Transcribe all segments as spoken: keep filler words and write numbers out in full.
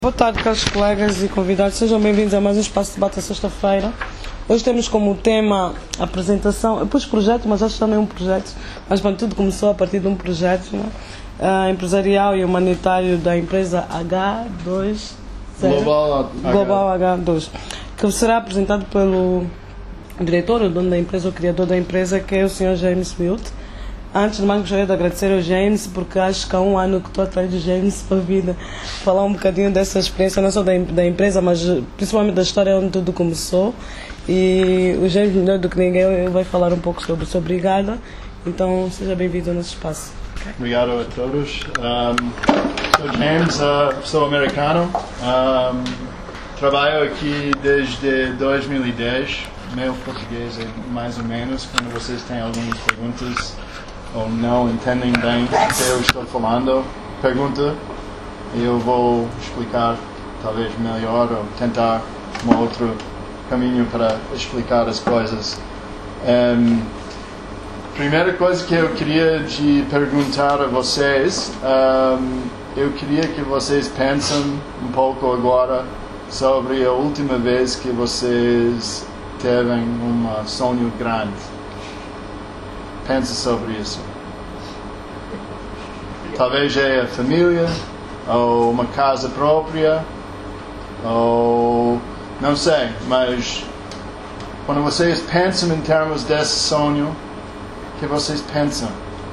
Boa tarde, caros colegas e convidados, sejam bem-vindos a mais um Espaço de Debate à sexta-feira. Hoje temos como tema a apresentação, eu pus projeto, mas acho que já não é um projeto, mas bom, tudo começou a partir de um projeto, né? uh, empresarial e humanitário da empresa H dois zero, Global, Global H dois, que será apresentado pelo diretor, o dono da empresa, o criador da empresa, que é o senhor James Wilt. Antes de mais, gostaria de agradecer ao James, porque acho que há um ano que estou atrás do James para vir falar um bocadinho dessa experiência, não só da, da empresa, mas principalmente da história onde tudo começou. E o James, melhor do que ninguém, ele vai falar um pouco sobre isso. Obrigada. Então, seja bem-vindo ao nosso espaço. Okay. Obrigado a todos. Um, sou James, uh, sou americano. Um, trabalho aqui desde dois mil e dez. Meu português é mais ou menos. Quando vocês têm algumas perguntas ou não entendem bem o que eu estou falando, pergunta e eu vou explicar talvez melhor ou tentar um outro caminho para explicar as coisas. Um, primeira coisa que eu queria de perguntar a vocês, um, eu queria que vocês pensem um pouco agora sobre a última vez que vocês teve um sonho grande. Pense sobre isso. Talvez é a família, ou uma casa própria, ou não sei, mas quando vocês pensam em termos desse sonho, o que vocês pensam?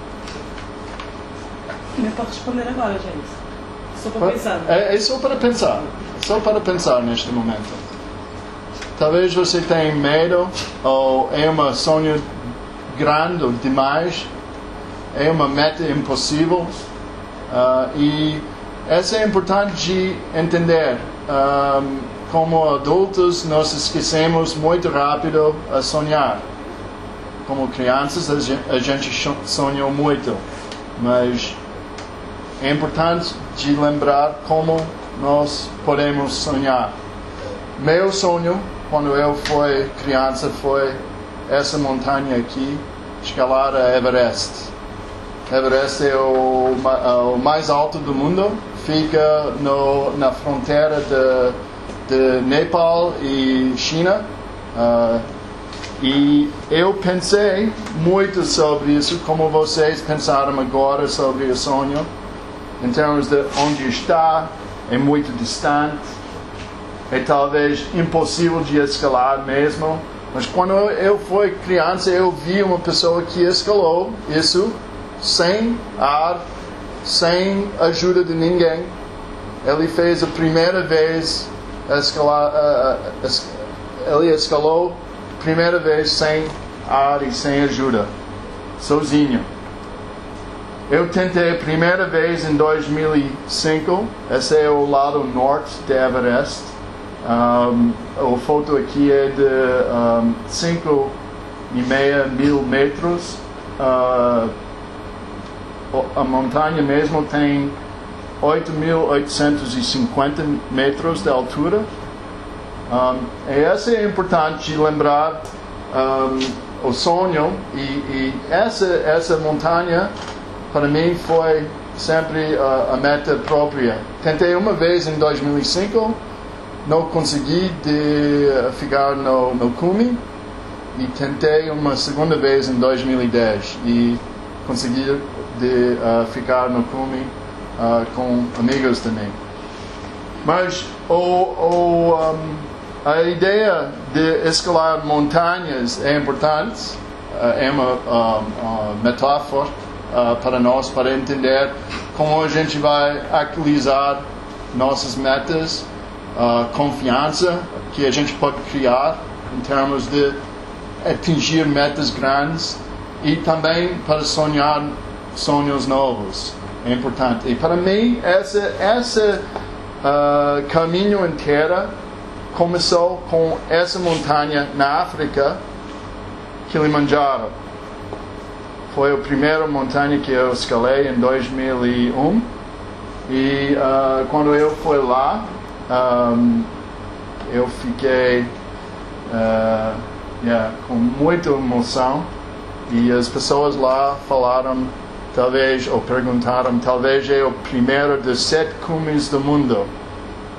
Não pode responder agora, gente. Só para pensar. É, é só para pensar. Só para pensar neste momento. Talvez você tenha medo, ou é um sonho grande ou demais, é uma meta impossível, uh, e isso é importante de entender. Um, como adultos, nós esquecemos muito rápido a sonhar. Como crianças, a gente sonhou muito, mas é importante de lembrar como nós podemos sonhar. Meu sonho, quando eu fui criança, foi essa montanha aqui, escalar a Everest. Everest é o, o mais alto do mundo, fica no, na fronteira de, de Nepal e China. Uh, e eu pensei muito sobre isso, como vocês pensaram agora sobre o sonho, em termos de onde está, é muito distante, é talvez impossível de escalar mesmo. Mas quando eu fui criança, eu vi uma pessoa que escalou isso sem ar, sem ajuda de ninguém. Ele fez a primeira vez, escalar, uh, es, ele escalou a primeira vez sem ar e sem ajuda, sozinho. Eu tentei a primeira vez em dois mil e cinco, esse é o lado norte de Everest. Um, a foto aqui é de um, cinco e meio mil metros. Uh, a montanha mesmo tem oito mil oitocentos e cinquenta metros de altura. Um, e essa é importante de lembrar um, o sonho, e, e essa, essa montanha para mim foi sempre uh, a meta própria. Tentei uma vez em dois mil e cinco, não consegui de ficar no, no cume, e tentei uma segunda vez em dois mil e dez e consegui de uh, ficar no cume uh, com amigos também. Mas o, o, um, a ideia de escalar montanhas é importante, uh, é uma, uma, uma metáfora uh, para nós, para entender como a gente vai actualizar nossas metas. Uh, confiança que a gente pode criar em termos de atingir metas grandes, e também para sonhar sonhos novos. É importante. E para mim, esse essa, uh, caminho inteiro começou com essa montanha na África, Kilimanjaro. Foi a primeira montanha que eu escalei em dois mil e um, e uh, quando eu fui lá, Um, eu fiquei uh, yeah, com muita emoção, e as pessoas lá falaram, talvez, ou perguntaram, talvez é o primeiro dos sete cumes do mundo.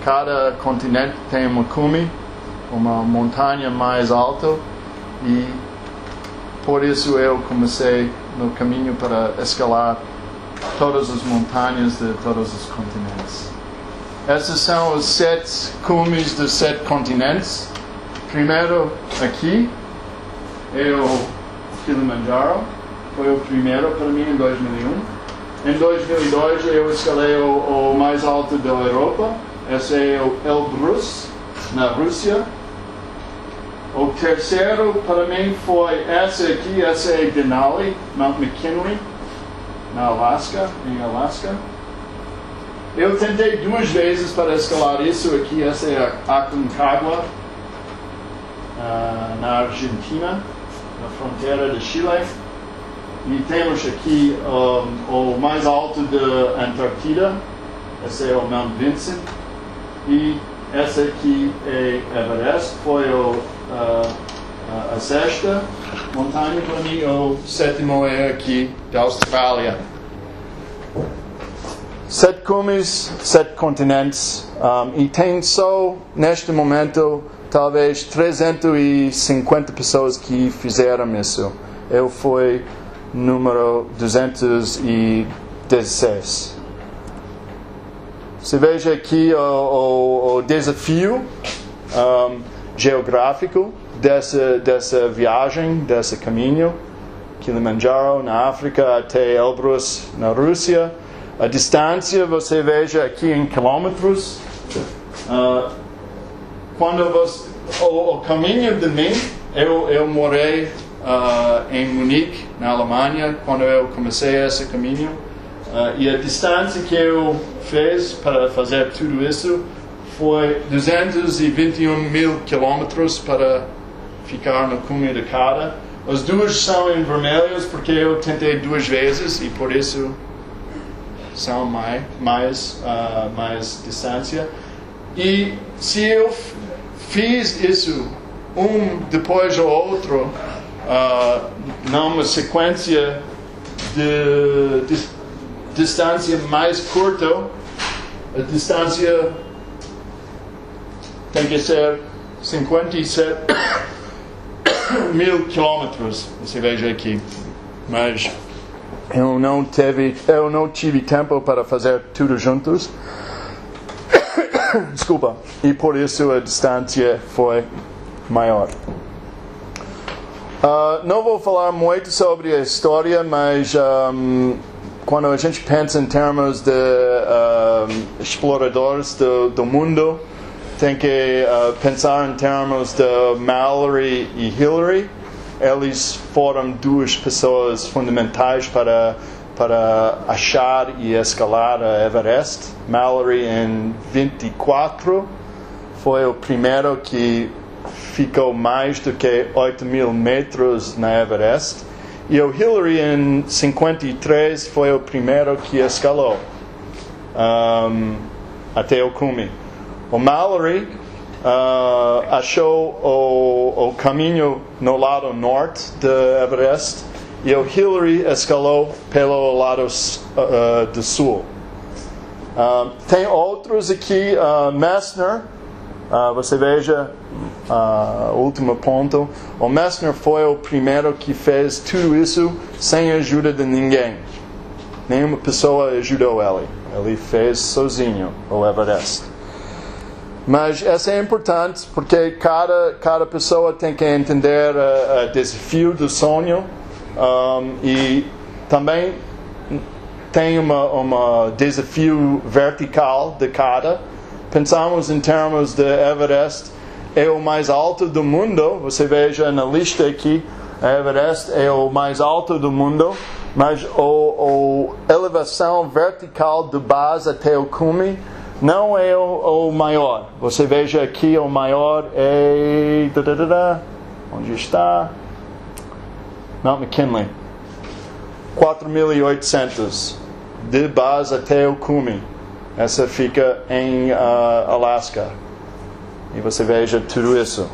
cada continente tem uma cume, uma montanha mais alta, e por isso eu comecei no caminho para escalar todas as montanhas de todos os continentes. Essas são os sete cumes dos sete continentes. Primeiro aqui é o Kilimanjaro, foi o primeiro para mim em dois mil e um. Em dois mil e dois eu escalei o, o mais alto da Europa, esse é o Elbrus, na Rússia. O terceiro para mim foi esse aqui, esse é Denali, Mount McKinley, na Alaska, em Alaska. Eu tentei duas vezes para escalar isso aqui, essa é a Aconcagua, uh, na Argentina, na fronteira de Chile. E temos aqui um, o mais alto da Antártida, esse é o Mount Vincent. E essa aqui é Everest, foi o, uh, a sexta montanha para mim. O sétimo é aqui da Austrália. Sete cumes, sete continentes, um, e tem só, neste momento, talvez trezentas e cinquenta pessoas que fizeram isso. Eu fui número duzentos e dezesseis. Você veja aqui o, o, o desafio um, geográfico dessa, dessa viagem, desse caminho. Kilimanjaro na África até Elbrus na Rússia. A distância você veja aqui em quilômetros. Uh, quando você, o, o caminho de mim, eu, eu morei uh, em Munique, na Alemanha, quando eu comecei esse caminho. Uh, e a distância que eu fiz para fazer tudo isso foi duzentos e vinte e um mil quilômetros para ficar no cume de cada. As duas são em vermelhos porque eu tentei duas vezes e por isso são mais, mais, uh, mais distância. E se eu fiz isso um depois do outro, uh, numa sequência de, de distância mais curta, a distância tem que ser cinquenta e sete mil quilômetros. Você veja aqui. Mas eu não tive, eu não tive tempo para fazer tudo juntos. Desculpa. E por isso a distância foi maior. Uh, não vou falar muito sobre a história, mas um, quando a gente pensa em termos de um, exploradores do, do mundo, tem que uh, pensar em termos de Mallory e Hillary. Eles foram duas pessoas fundamentais para, para achar e escalar a Everest. Mallory, em vinte e quatro, foi o primeiro que ficou mais do que oito mil metros na Everest. E o Hillary, em cinquenta e três, foi o primeiro que escalou um, até o cume. O Mallory uh, achou o, o caminho no lado norte do Everest e o Hillary escalou pelo lado uh, do sul. Uh, tem outros aqui, uh, Messner, uh, você veja o uh, último ponto. O Messner foi o primeiro que fez tudo isso sem a ajuda de ninguém. Nenhuma pessoa ajudou ele. Ele fez sozinho o Everest. Mas isso é importante porque cada, cada pessoa tem que entender o desafio do sonho um, e também tem um uma desafio vertical de cada. Pensamos em termos de Everest, é o mais alto do mundo. Você veja na lista aqui, a Everest é o mais alto do mundo, mas a elevação vertical de base até o cume não é o, o maior. Você veja aqui, o maior é... Onde está? Mount McKinley. quatro mil e oitocentos. De base até o cume. Essa fica em uh, Alaska. E você veja tudo isso.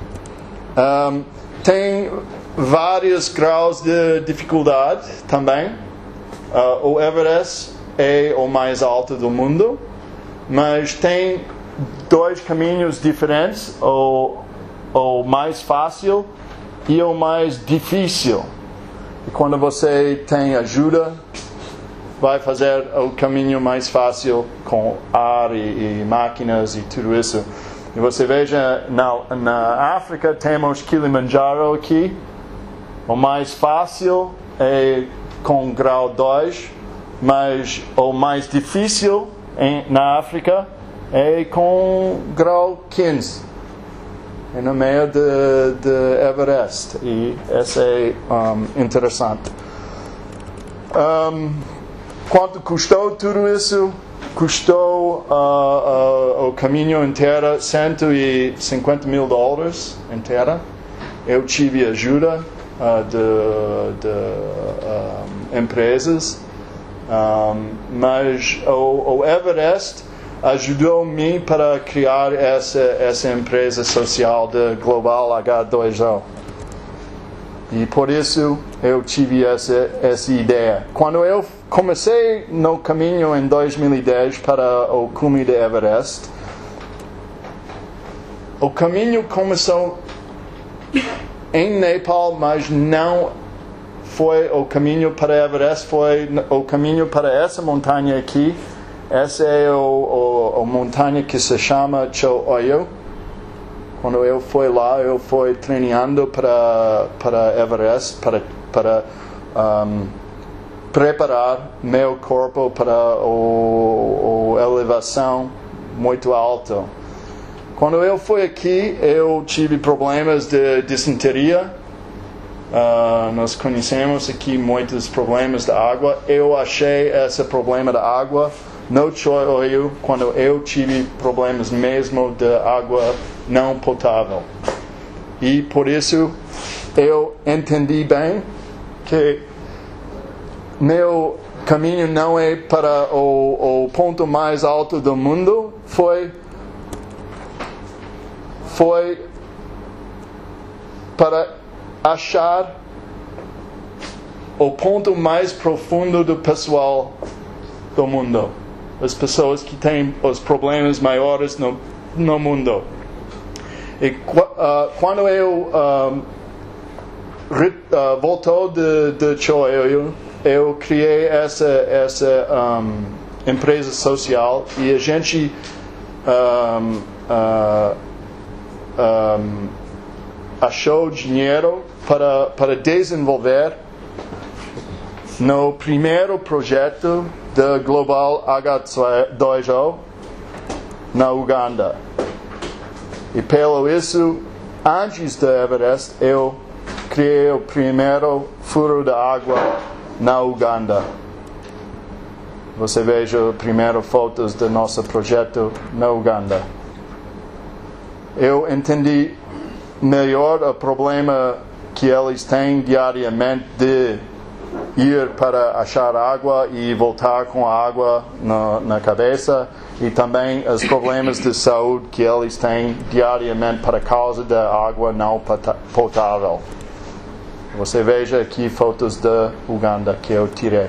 Um, tem vários graus de dificuldade também. Uh, o Everest é o mais alto do mundo. Mas tem dois caminhos diferentes, o, o mais fácil e o mais difícil. E quando você tem ajuda, vai fazer o caminho mais fácil com ar e, e máquinas e tudo isso. E você veja, na, na África temos Kilimanjaro aqui. O mais fácil é com grau dois, mas o mais difícil em, na África é com grau quinze. É no meio de, de Everest. E isso é um, interessante. Um, quanto custou tudo isso? Custou uh, uh, o caminho inteiro cento e cinquenta mil dólares inteira. Eu tive ajuda uh, de, de um, empresas, um, mas o, o Everest ajudou-me para criar essa, essa empresa social de Global H dois O. E por isso eu tive essa, essa ideia. Quando eu comecei no caminho em dois mil e dez para o cume de Everest, o caminho começou em Nepal, mas não foi o caminho para Everest, foi o caminho para essa montanha aqui. Essa é a o, o montanha que se chama Cho Oyu. Quando eu fui lá, eu fui treinando para, para Everest, para, para um, preparar meu corpo para a elevação muito alta. Quando eu fui aqui, eu tive problemas de disenteria. Uh, nós conhecemos aqui muitos problemas da água. Eu achei esse problema da água no Cho Oyu quando eu tive problemas mesmo de água não potável. E por isso eu entendi bem que meu caminho não é para o, o ponto mais alto do mundo, foi foi para achar o ponto mais profundo do pessoal do mundo, as pessoas que têm os problemas maiores no, no mundo. E uh, quando eu um, uh, voltou de, de Cho Oyu, eu criei essa, essa um, empresa social e a gente um, uh, um, achou dinheiro para, para desenvolver no primeiro projeto da Global H dois O na Uganda. E pelo isso, antes do Everest, eu criei o primeiro furo de água na Uganda. Você veja as primeiras fotos do nosso projeto na Uganda. Eu entendi melhor o problema que eles têm diariamente de ir para achar água e voltar com a água na, na cabeça, e também os problemas de saúde que eles têm diariamente por causa da água não potável. Você veja aqui fotos da Uganda que eu tirei.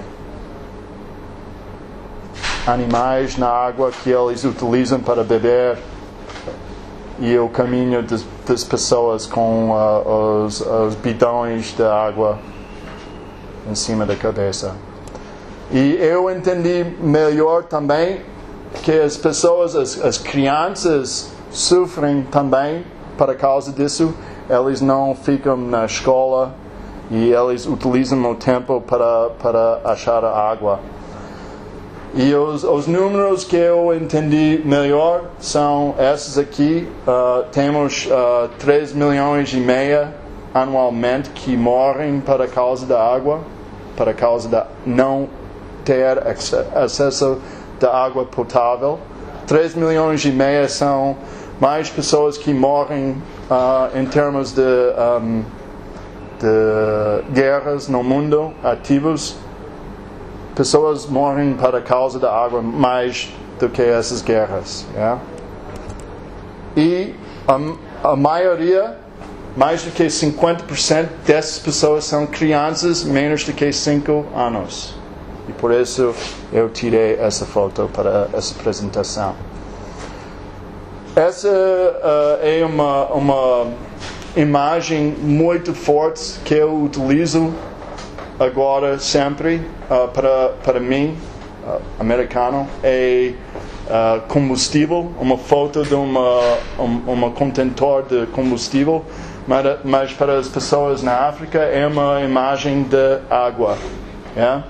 Animais na água que eles utilizam para beber e o caminho das, das pessoas com uh, os, os bidões de água em cima da cabeça. E eu entendi melhor também que as pessoas, as, as crianças sofrem também por causa disso. Eles não ficam na escola e eles utilizam o tempo para, para achar a água. E os, os números que eu entendi melhor são esses aqui. Uh, temos uh, três milhões e meio anualmente que morrem por causa da água, por causa de não ter acesso da água potável. três milhões e meio são mais pessoas que morrem uh, em termos de, um, de guerras no mundo ativos. Pessoas morrem por causa da água mais do que essas guerras. Yeah? E a, a maioria, mais do que cinquenta por cento dessas pessoas são crianças menos do que cinco anos. E por isso eu tirei essa foto para essa apresentação. Essa uh, é uma, uma imagem muito forte que eu utilizo agora sempre uh, para, para mim, uh, americano, é uh, combustível, uma foto de uma, um, uma contentor de combustível, mas, mas para as pessoas na África é uma imagem de água. Yeah?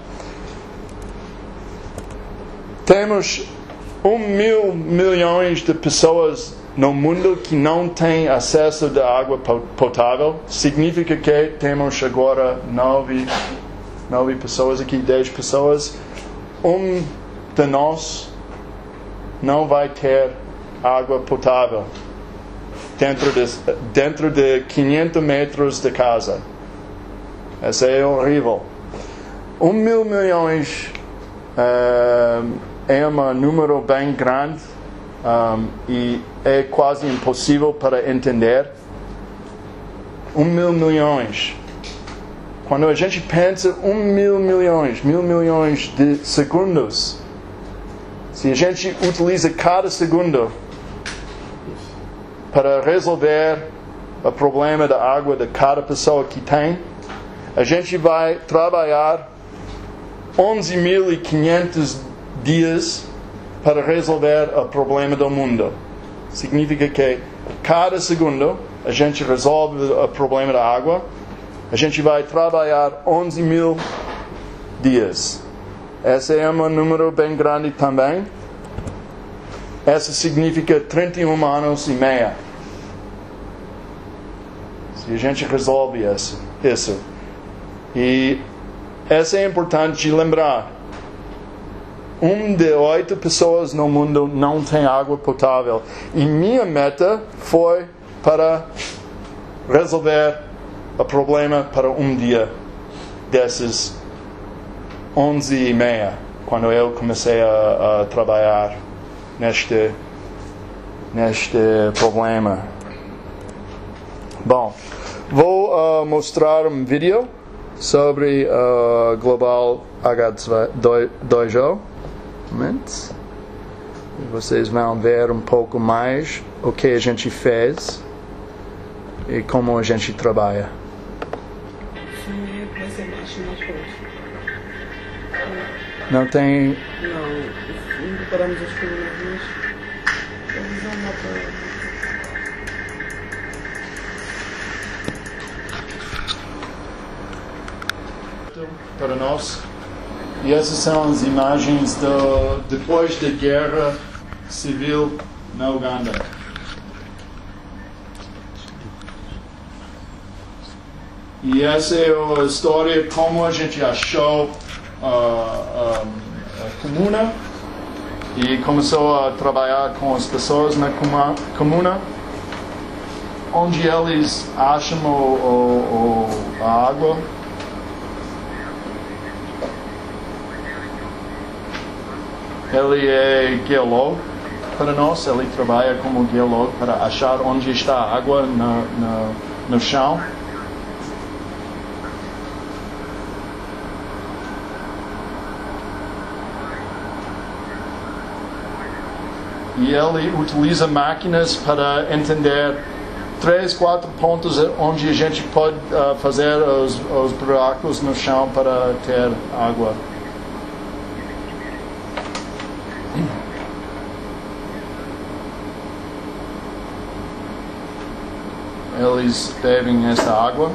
Temos um mil milhões de pessoas no mundo que não têm acesso à água potável. Significa que temos agora nove, nove pessoas aqui, dez pessoas. Um de nós não vai ter água potável dentro de, dentro de quinhentos metros de casa. Isso é horrível. Um mil milhões uh, é um número bem grande um, e é quase impossível para entender. Um mil milhões. Quando a gente pensa um mil milhões, mil milhões de segundos, se a gente utiliza cada segundo para resolver o problema da água de cada pessoa que tem, a gente vai trabalhar onze mil e quinhentos dias para resolver o problema do mundo. Significa que cada segundo a gente resolve o problema da água, a gente vai trabalhar onze mil dias. Esse é um número bem grande também. Esse significa trinta e um anos e meia. Se a gente resolve isso. isso. E isso é importante lembrar. Um de oito pessoas no mundo não tem água potável. E minha meta foi para resolver o problema para um dia desses onze e meia, quando eu comecei a, a trabalhar neste, neste problema. Bom, vou uh, mostrar um vídeo sobre uh, Global H dois O. Momentos. Vocês vão ver um pouco mais o que a gente fez e como a gente trabalha. Não tem. Não, não preparamos as fotografias. A visão não para... para nós. E essas são as imagens do, depois da guerra civil na Uganda. E essa é a história como a gente achou uh, uh, a comuna e começou a trabalhar com as pessoas na comuna, onde eles acham o, o, o, a água. Ele é geólogo para nós, ele trabalha como geólogo para achar onde está a água na, na, no chão. E ele utiliza máquinas para entender três, quatro pontos onde a gente pode uh, fazer os, os buracos no chão para ter água. Eles bebem essa água.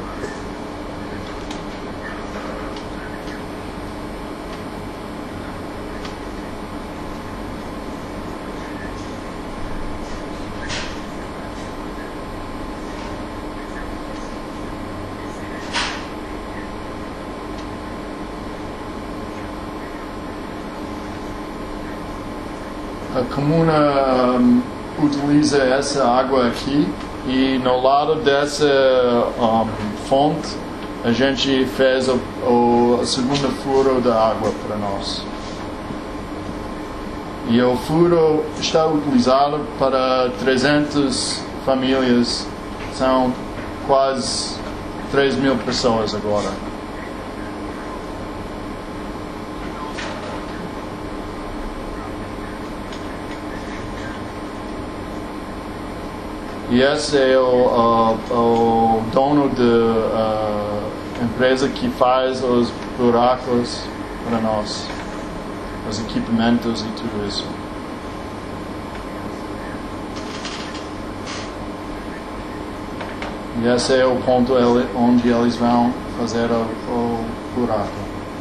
A comuna um, utiliza essa água aqui. E no lado dessa um, fonte, a gente fez o, o a segunda furo da água para nós. E o furo está utilizado para trezentas famílias, são quase três mil pessoas agora. E esse é o, uh, o dono da uh, empresa que faz os buracos para nós, os equipamentos e tudo isso. E esse é o ponto onde eles vão fazer o, o buraco.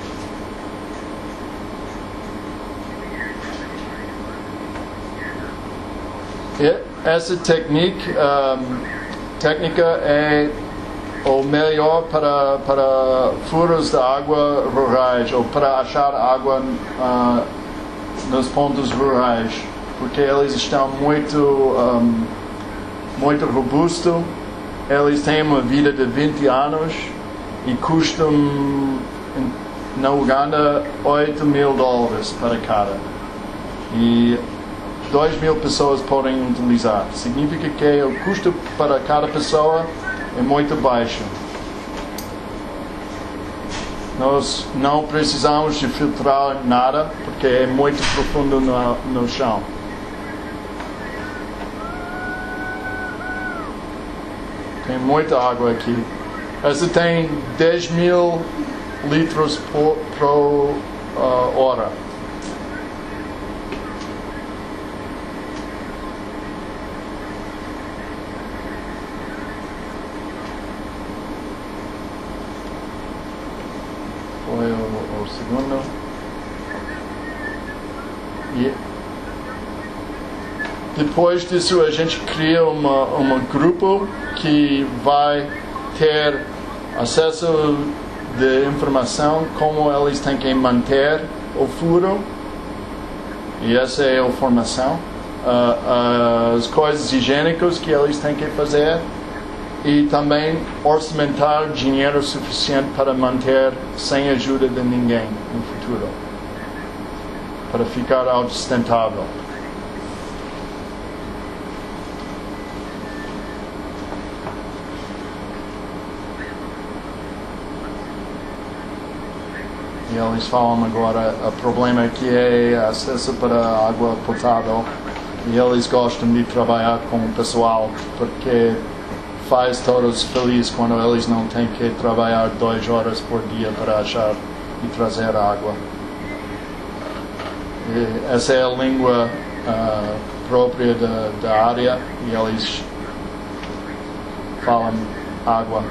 E essa técnica, um, técnica é o melhor para, para furos de água rurais, ou para achar água uh, nos pontos rurais, porque eles estão muito, um, muito robustos. Eles têm uma vida de vinte anos e custam na Uganda oito mil dólares para cada. E dois mil pessoas podem utilizar. Significa que o custo para cada pessoa é muito baixo. Nós não precisamos de filtrar nada porque é muito profundo no, no chão. Tem muita água aqui. Essa tem dez mil litros por, por uh, hora. Foi o, o segundo. E depois disso a gente cria uma, uma grupo que vai ter acesso de informação como eles têm que manter o furo, e essa é a formação, uh, as coisas higiênicas que eles têm que fazer, e também orçamentar dinheiro suficiente para manter sem ajuda de ninguém no futuro, para ficar autossustentável. E eles falam agora o problema que é acesso para água potável, e eles gostam de trabalhar com o pessoal porque faz todos felizes quando eles não têm que trabalhar duas horas por dia para achar e trazer água. E essa é a língua uh, própria da, da área, e eles falam água.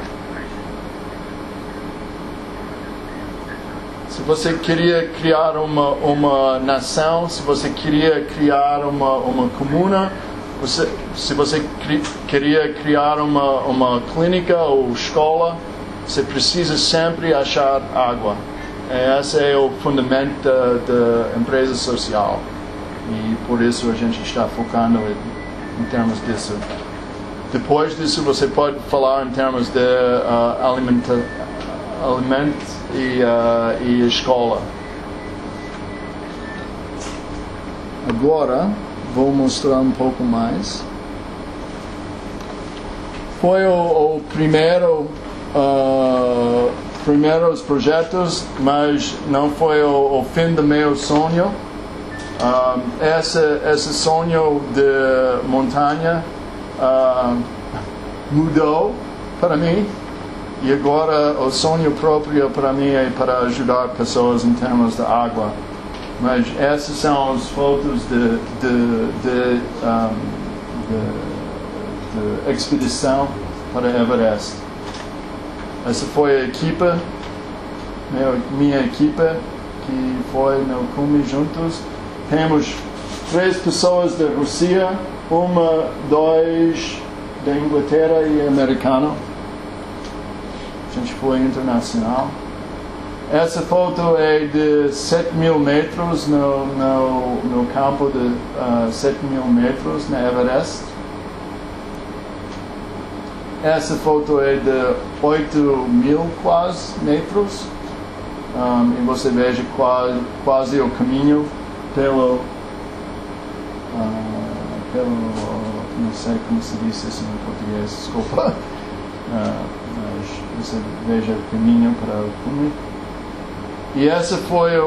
Se você queria criar uma, uma nação, se você queria criar uma, uma comuna, você, se você cri, queria criar uma, uma clínica ou escola, você precisa sempre achar água. Esse é o fundamento da, da empresa social, e por isso a gente está focando em, em termos disso. Depois disso você pode falar em termos de uh, alimenta, alimento e, uh, e escola. Agora vou mostrar um pouco mais. Foi o, o primeiro uh, primeiros projetos, mas não foi o, o fim do meu sonho. Um, esse, esse sonho de montanha uh, mudou para mim, e agora o sonho próprio para mim é para ajudar pessoas em termos de água. Mas essas são as fotos de, de, de, um, de, de expedição para Everest. Essa foi a equipa, meu, minha equipa, que foi no cume juntos. Temos três pessoas da Rússia, uma, dois da Inglaterra e americano. A gente foi internacional. Essa foto é de sete mil metros no, no, no campo de uh, sete mil metros na Everest. Essa foto é de oito mil quase metros, um, e você veja quase, quase o caminho pelo, uh, pelo, não sei como se diz isso em português, desculpa, uh, mas você veja o caminho para o cume. E esse foi o,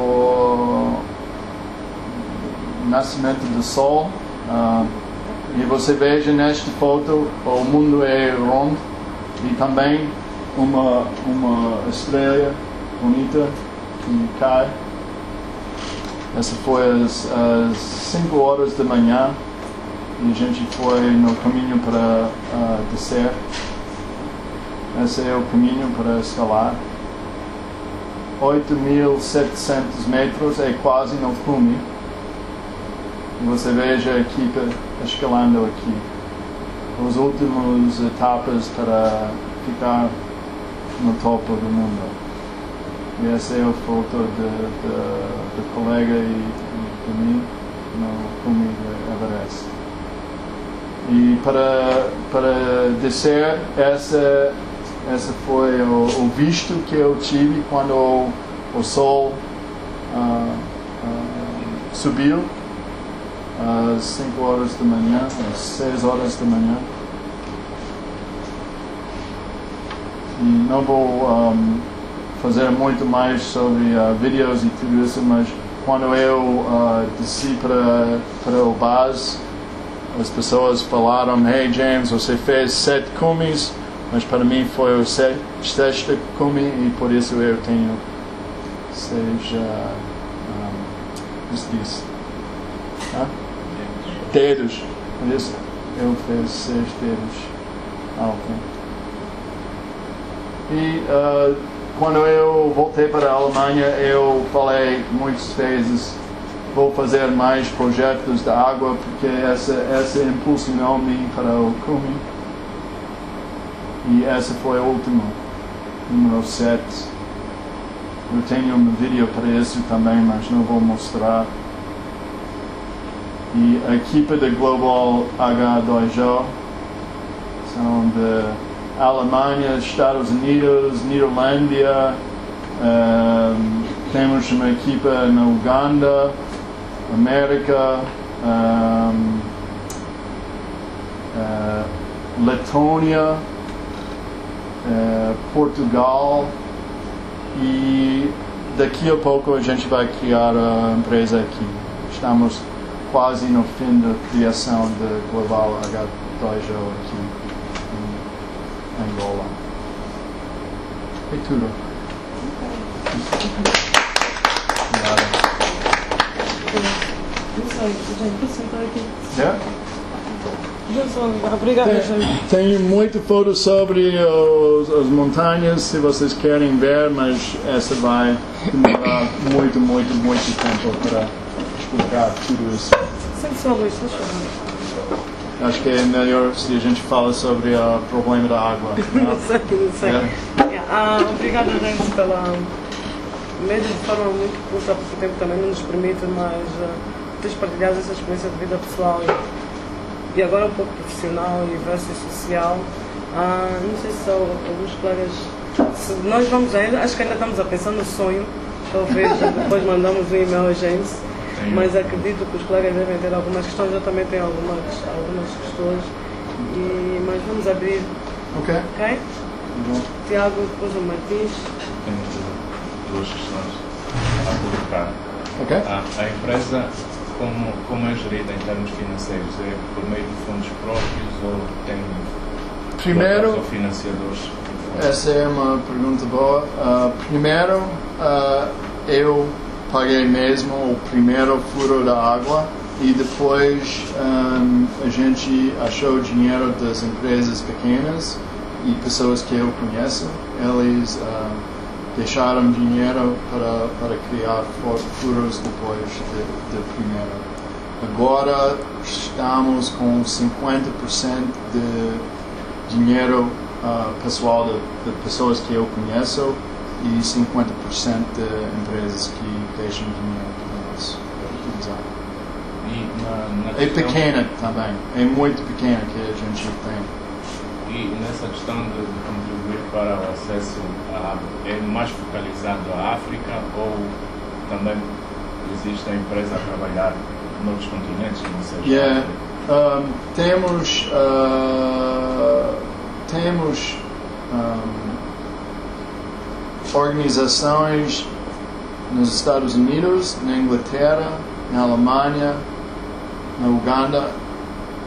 o, o nascimento do sol, uh, e você veja nesta foto, o mundo é rondo e também uma, uma estrela bonita que cai. Essa foi às, às cinco horas da manhã e a gente foi no caminho para uh, descer. Esse é o caminho para escalar. oito mil e setecentos metros, é quase no cume. E você veja a equipe escalando aqui. As últimas etapas para ficar no topo do mundo. E essa é a foto do colega e de mim no cume de Everest. E para, para descer, essa, essa foi o, o visto que eu tive quando o, o sol uh, uh, subiu às cinco horas da manhã, às seis horas da manhã. E não vou um, fazer muito mais sobre uh, vídeos e tudo isso, mas quando eu uh, desci para, para o base, as pessoas falaram: "Hey James, você fez sete cumes", mas para mim foi o sexto cume e por isso eu tenho seis, uh, um, isso diz, ah? dedos. Por isso eu fiz seis dedos. Ah, ok. E uh, quando eu voltei para a Alemanha, eu falei muitas vezes: vou fazer mais projetos da água, porque essa, essa impulsionou-me para o cume. E essa foi a última, número sete. Eu tenho um vídeo para isso também, mas não vou mostrar. E a equipe da Global H dois O são de Alemanha, Estados Unidos, Nederlândia. Um, temos uma equipe na Uganda, América, um, uh, Letônia, uh, Portugal, e daqui a pouco a gente vai criar a empresa aqui. Estamos quase no fim da criação da Global H dois O aqui em Angola. É tudo. Yeah? Obrigada. Tenho muita foto sobre os, as montanhas, se vocês querem ver, mas essa vai demorar muito, muito, muito tempo para explicar tudo isso. Sem só luz, deixa eu Acho que é melhor se a gente fala sobre o problema da água. Não sei, não sei. Yeah. Yeah. Ah, obrigada, gente, pela. Mesmo de forma muito curta, porque o tempo também não nos permite, mas uh, teres partilhado essa experiência de vida pessoal e, e agora um pouco profissional e versus social. Uh, não sei se só alguns colegas. Se nós vamos ainda, acho que ainda estamos a pensar no sonho, talvez depois mandamos um e-mail a James, mas acredito que os colegas devem ter algumas questões, eu também tenho algumas, algumas questões, e, mas vamos abrir. Ok. Ok? Bom. Tiago, depois o Martins. Duas questões a colocar. Okay. A, a empresa, como, como é gerida em termos financeiros? É por meio de fundos próprios ou tem primeiro, ou financiadores? Essa é uma pergunta boa. Uh, primeiro, uh, eu paguei mesmo o primeiro furo da água e depois um, a gente achou dinheiro das empresas pequenas e pessoas que eu conheço. Eles uh, deixaram dinheiro para, para criar furos depois de, de primeiro. Agora estamos com cinquenta por cento de dinheiro uh, pessoal de, de pessoas que eu conheço e cinquenta por cento de empresas que deixam dinheiro para nós utilizar. E na, na é questão, pequena também, é muito pequena que a gente tem. E nessa questão de, de contribuir para o acesso à água, é mais focalizado à África ou também existe a empresa a trabalhar noutros continentes, não sei? Yeah. Um, temos uh, temos um, organizações nos Estados Unidos, na Inglaterra, na Alemanha, na Uganda,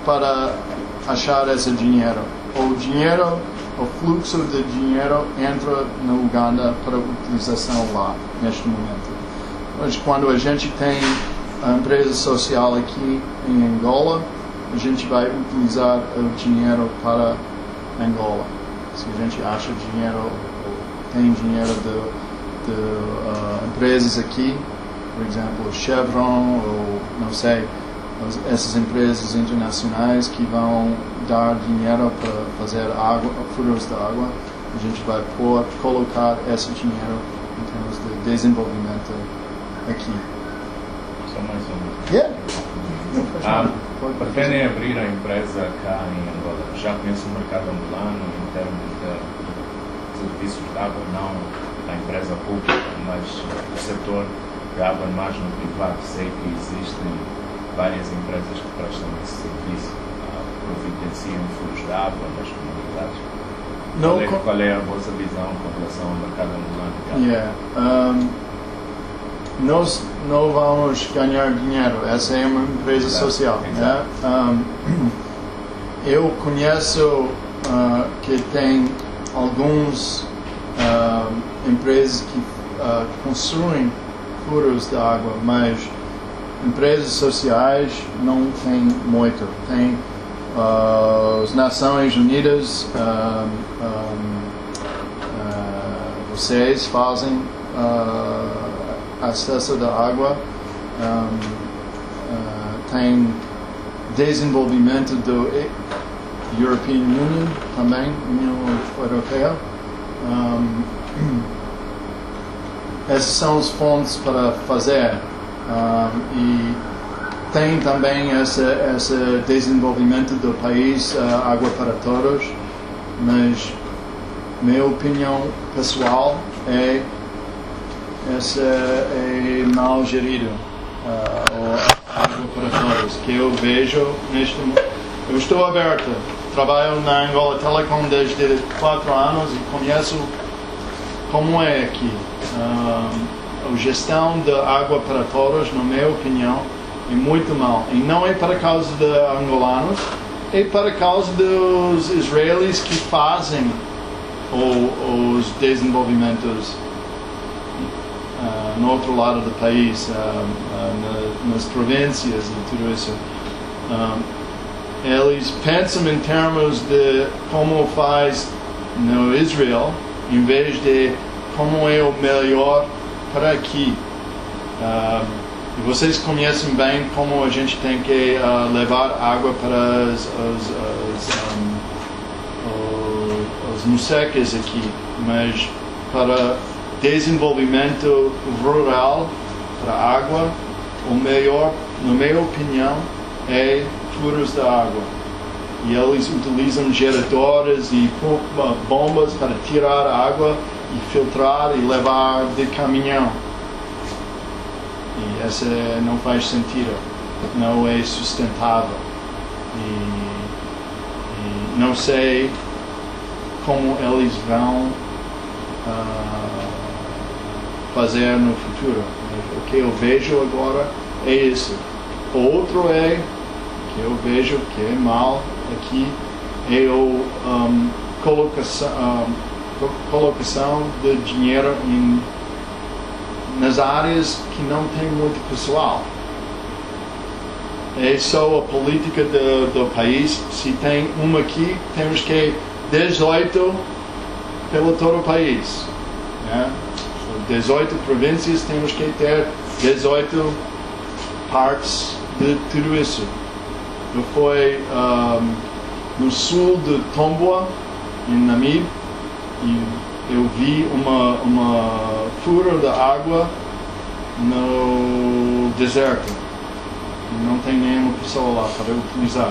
para achar esse dinheiro. O dinheiro, o fluxo de dinheiro entra na Uganda para utilização lá, neste momento. Mas quando a gente tem a empresa social aqui em Angola, a gente vai utilizar o dinheiro para Angola. Se a gente acha dinheiro, tem dinheiro de, de uh, empresas aqui, por exemplo, Chevron, ou não sei, essas empresas internacionais que vão dar dinheiro para fazer água, furos de água, a gente vai por, colocar esse dinheiro em termos de desenvolvimento aqui. Só mais uma. Yeah. Ah, pretendem abrir a empresa cá em Angola? Já conhece o mercado angolano em termos de serviços de água, não a empresa pública, mas o setor de água mais no privado. Sei que existem várias empresas que prestam esse serviço, uh, providenciam furos de água nas comunidades. Qual é, qual é a vossa visão com relação ao mercado angolano? Yeah. Um, nós não vamos ganhar dinheiro, essa é uma empresa Exato. social. Exato. Né? Um, eu conheço uh, que tem algumas uh, empresas que uh, construem furos de água, mas empresas sociais não tem muito. Tem uh, as Nações Unidas, um, um, uh, vocês fazem uh, acesso da água, um, uh, tem desenvolvimento do European Union também, União Europeia. Um, esses são os fontes para fazer. Um, e tem também esse, esse desenvolvimento do país, uh, água para todos, mas minha opinião pessoal é esse é mal gerido, uh, água para todos, que eu vejo neste momento. Eu estou aberto, trabalho na Angola Telecom desde quatro anos e conheço como é aqui. Um, a gestão da água para todos, na minha opinião, é muito mal. E não é para causa de angolanos, é para causa dos israelis que fazem o, os desenvolvimentos uh, no outro lado do país, uh, uh, na, nas províncias e tudo isso. Um, eles pensam em termos de como faz no Israel, em vez de como é o melhor para aqui. Uh, e vocês conhecem bem como a gente tem que uh, levar água para as, as, as, um, os museques aqui, mas para desenvolvimento rural, para água, o melhor, na minha opinião, é furos da água. E eles utilizam geradores e bombas para tirar a água e filtrar e levar de caminhão. E essa não faz sentido, não é sustentável. E, e não sei como eles vão uh, fazer no futuro. Mas o que eu vejo agora é isso. O outro é, que eu vejo que é mal aqui, é o um, colocação, um, colocação de dinheiro em, nas áreas que não tem muito pessoal. É só a política do, do país. Se tem uma aqui, temos que dezoito pelo todo o país. Né? dezoito províncias, temos que ter dezoito partes de tudo isso. Eu fui um, no sul de Tomboa, em Namib, e eu vi uma, uma furo de água no deserto. Não tem nenhuma pessoa lá para utilizar.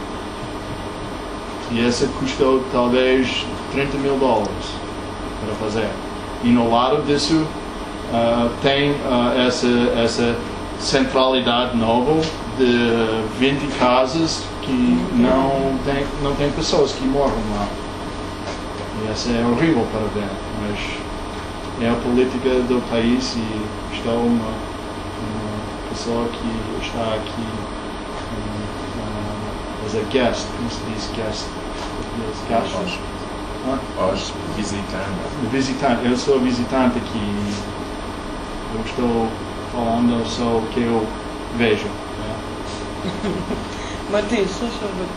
E essa custou talvez trinta mil dólares para fazer. E no lado disso uh, tem uh, essa, essa centralidade nova de vinte casas que não tem, não tem pessoas que moram lá. E essa é horrível para ver, mas é a política do país e estou uma, uma pessoa que está aqui uh, a guest, como se diz guest? Gastos? Os visitantes. Visitante, eu sou visitante aqui. Eu estou falando só o que eu vejo. Né? Martins, só chove.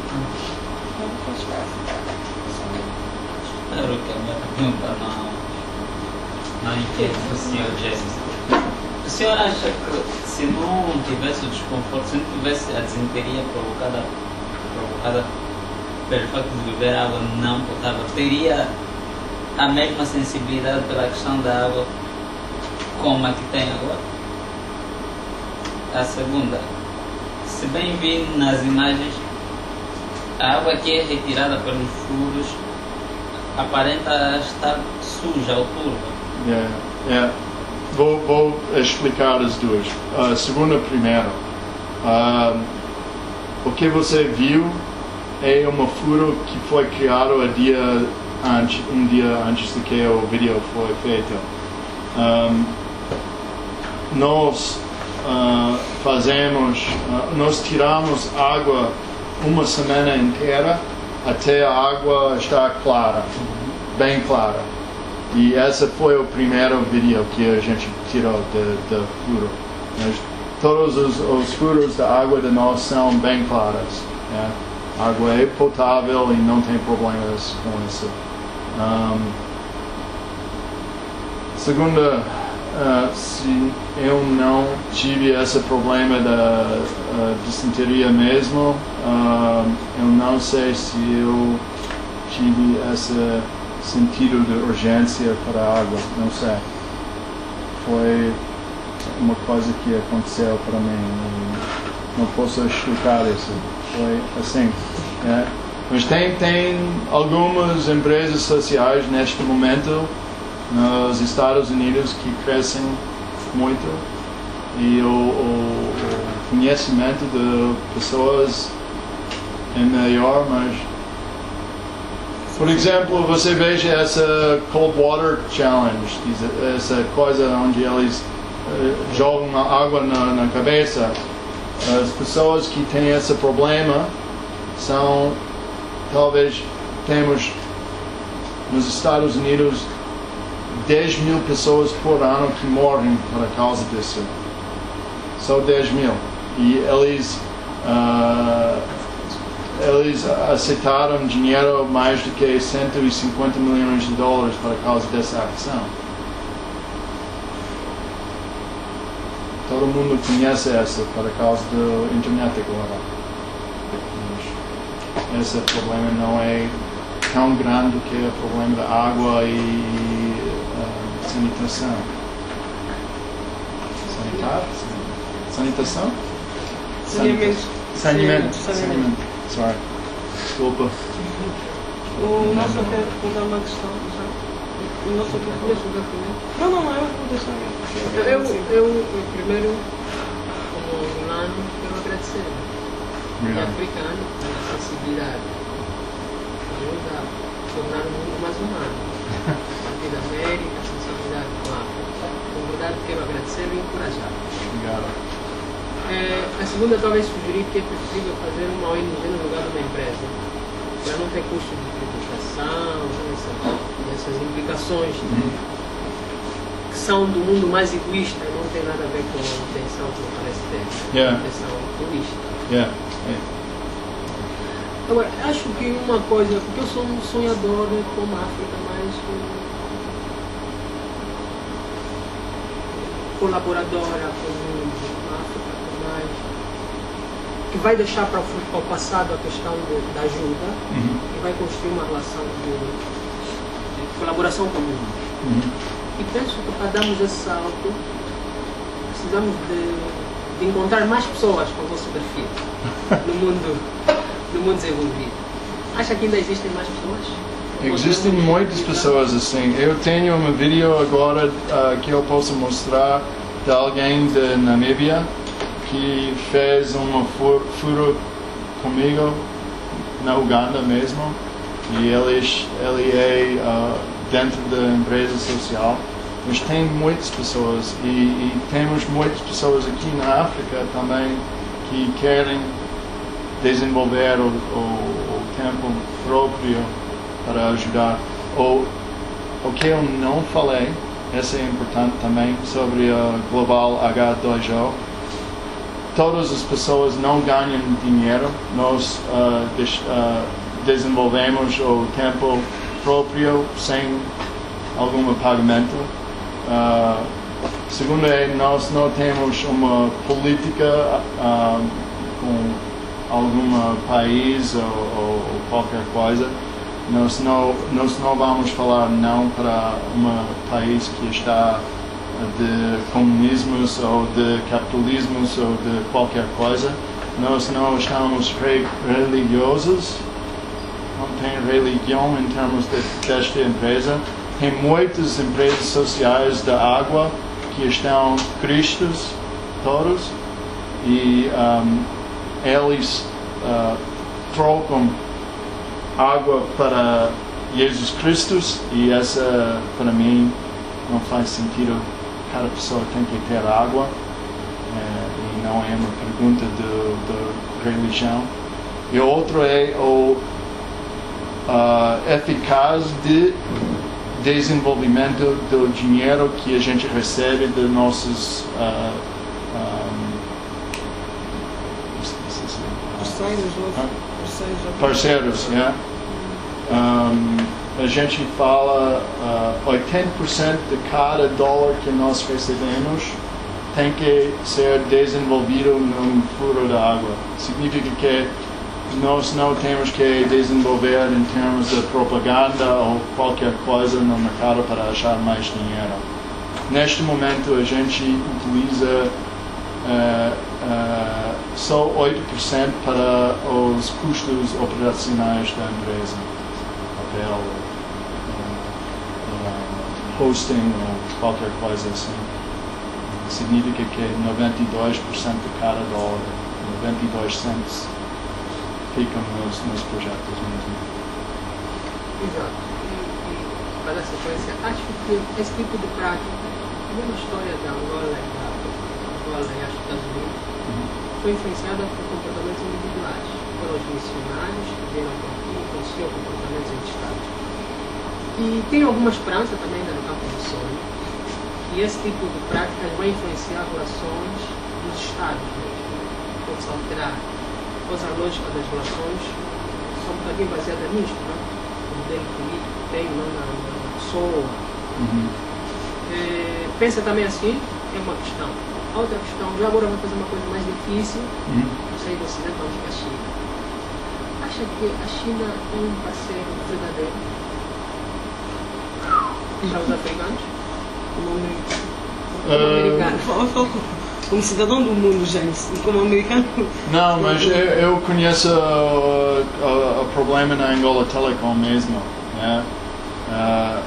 Era o que a minha pergunta não, não inquieta o senhor James. O senhor acha que se não tivesse o desconforto, se não tivesse a desinteria provocada, provocada pelo facto de beber água não potável, teria a mesma sensibilidade pela questão da água como a que tem agora? A segunda, se bem vi nas imagens, a água que é retirada pelos furos aparenta estar suja ou turva. Yeah, yeah. Vou, vou explicar as duas. A uh, segunda primeiro. Uh, o que você viu é um furo que foi criado a dia antes, um dia antes de que o vídeo foi feito. Um, nós uh, fazemos, uh, nós tiramos água uma semana inteira até a água estar clara, bem clara. E esse foi o primeiro vídeo que a gente tirou do furo. Mas todos os, os furos da água de nós são bem claras. Né? A água é potável e não tem problemas com isso. Um, segunda, uh, se eu não tive esse problema da uh, disenteria mesmo, uh, eu não sei se eu tive esse sentido de urgência para a água, não sei. Foi uma coisa que aconteceu para mim, não, não posso explicar isso. Foi assim. É. Mas tem, tem algumas empresas sociais neste momento nos Estados Unidos que crescem muito e o, o, o conhecimento de pessoas é melhor, mas por exemplo, você veja essa Cold Water Challenge, essa coisa onde eles uh, jogam água na, na cabeça. As pessoas que têm esse problema são, talvez, temos nos Estados Unidos dez mil pessoas por ano que morrem por causa disso. Só dez mil. E eles... Uh, eles aceitaram dinheiro mais do que cento e cinquenta milhões de dólares por causa dessa ação. Todo mundo conhece essa por causa da internet agora. Mas esse problema não é tão grande que o problema da água e uh, sanitação. Sanitar? Sanitação? Saneamento. Saneamento. Saneamento. Saneamento. Sorry. Desculpa. O nosso quer perguntar uma questão já. O nosso quer perguntar primeiro. Não, não, eu vou deixar. Eu, eu, eu primeiro, como angolano, quero agradecer. E africano, pela sensibilidade. Ajuda a tornar o mundo mais humano. A partir da América, a sensibilidade com a África. Com verdade, quero agradecer e encorajar. Obrigado. É, a segunda, talvez sugerir que é preferível fazer uma O N G no lugar de uma empresa, para não ter custo de tributação, essa, essas implicações de, que são do mundo mais egoísta e não tem nada a ver com a intenção que me parece ter, Yeah. a intenção egoísta. Yeah. Yeah. Agora, acho que uma coisa, porque eu sou um sonhador como a África, mas um, colaboradora com o mundo, com a África, mais, que vai deixar para o passado a questão de, da ajuda Uhum. e vai construir uma relação de, de colaboração com o mundo. Uhum. E penso que para darmos esse salto, precisamos de, de encontrar mais pessoas com o vosso perfil no mundo, no mundo desenvolvido. Acha que ainda existem mais pessoas? Existem muitas pessoas assim. Eu tenho um vídeo agora uh, que eu posso mostrar de alguém de Namíbia que fez um furo, furo comigo na Uganda mesmo. E ele, ele é uh, dentro da empresa social. Mas tem muitas pessoas e, e temos muitas pessoas aqui na África também que querem desenvolver o, o, o tempo próprio para ajudar. O, o que eu não falei, esse é importante também, sobre o Global H dois O. Todas as pessoas não ganham dinheiro, nós uh, des, uh, desenvolvemos o tempo próprio sem algum pagamento. Uh, segundo é, nós não temos uma política uh, com algum país ou, ou qualquer coisa. Nós não, nós não vamos falar não para um país que está de comunismos ou de capitalismos ou de qualquer coisa. Nós não estamos re religiosos, não tem religião em termos de, desta empresa. Tem muitas empresas sociais da água que estão cristãos todos e um, eles uh, trocam água para Jesus Cristo e essa para mim não faz sentido. Cada pessoa tem que ter água é, e não é uma pergunta de, de religião. E outro é o uh, eficaz de desenvolvimento do dinheiro que a gente recebe de nossos uh, um, parceiros. Yeah? Um, a gente fala uh, oitenta por cento de cada dólar que nós recebemos tem que ser desenvolvido num furo da água. Significa que nós não temos que desenvolver em termos de propaganda ou qualquer coisa no mercado para achar mais dinheiro. Neste momento a gente utiliza uh, uh, só oito por cento para os custos operacionais da empresa. Papel, uh, uh, hosting ou qualquer coisa assim. Significa que noventa e dois por cento de cada dólar, noventa e dois centos, ficam nos, nos projetos mesmo. Exato. E, e para a sequência, acho que esse tipo de prática, a mesma história da Angola e da Angola e acho que Estados Unidos, uhum. foi influenciada por comportamentos individuais. Foram os missionários que vieram por aqui e conheceram comportamentos em estados. E tem alguma esperança também no campo do sonho. E esse tipo de práticas vai influenciar relações dos estados mesmo. Pode-se alterar. Pois a lógica das relações são um bocadinho baseada nisto, não? O modelo político que tem, não na, na pessoa. Uhum. É, pensa também assim, é uma questão. A outra questão, já agora vou fazer uma coisa mais difícil, uhum. não sei do Ocidente, vamos para a China. Acha que a China é um parceiro verdadeiro para os africanos? Como americano. Como americano. Como cidadão do mundo, gente, e como americano. Não, mas eu, eu conheço o, o, o problema na Angola Telecom mesmo. Né? Uh,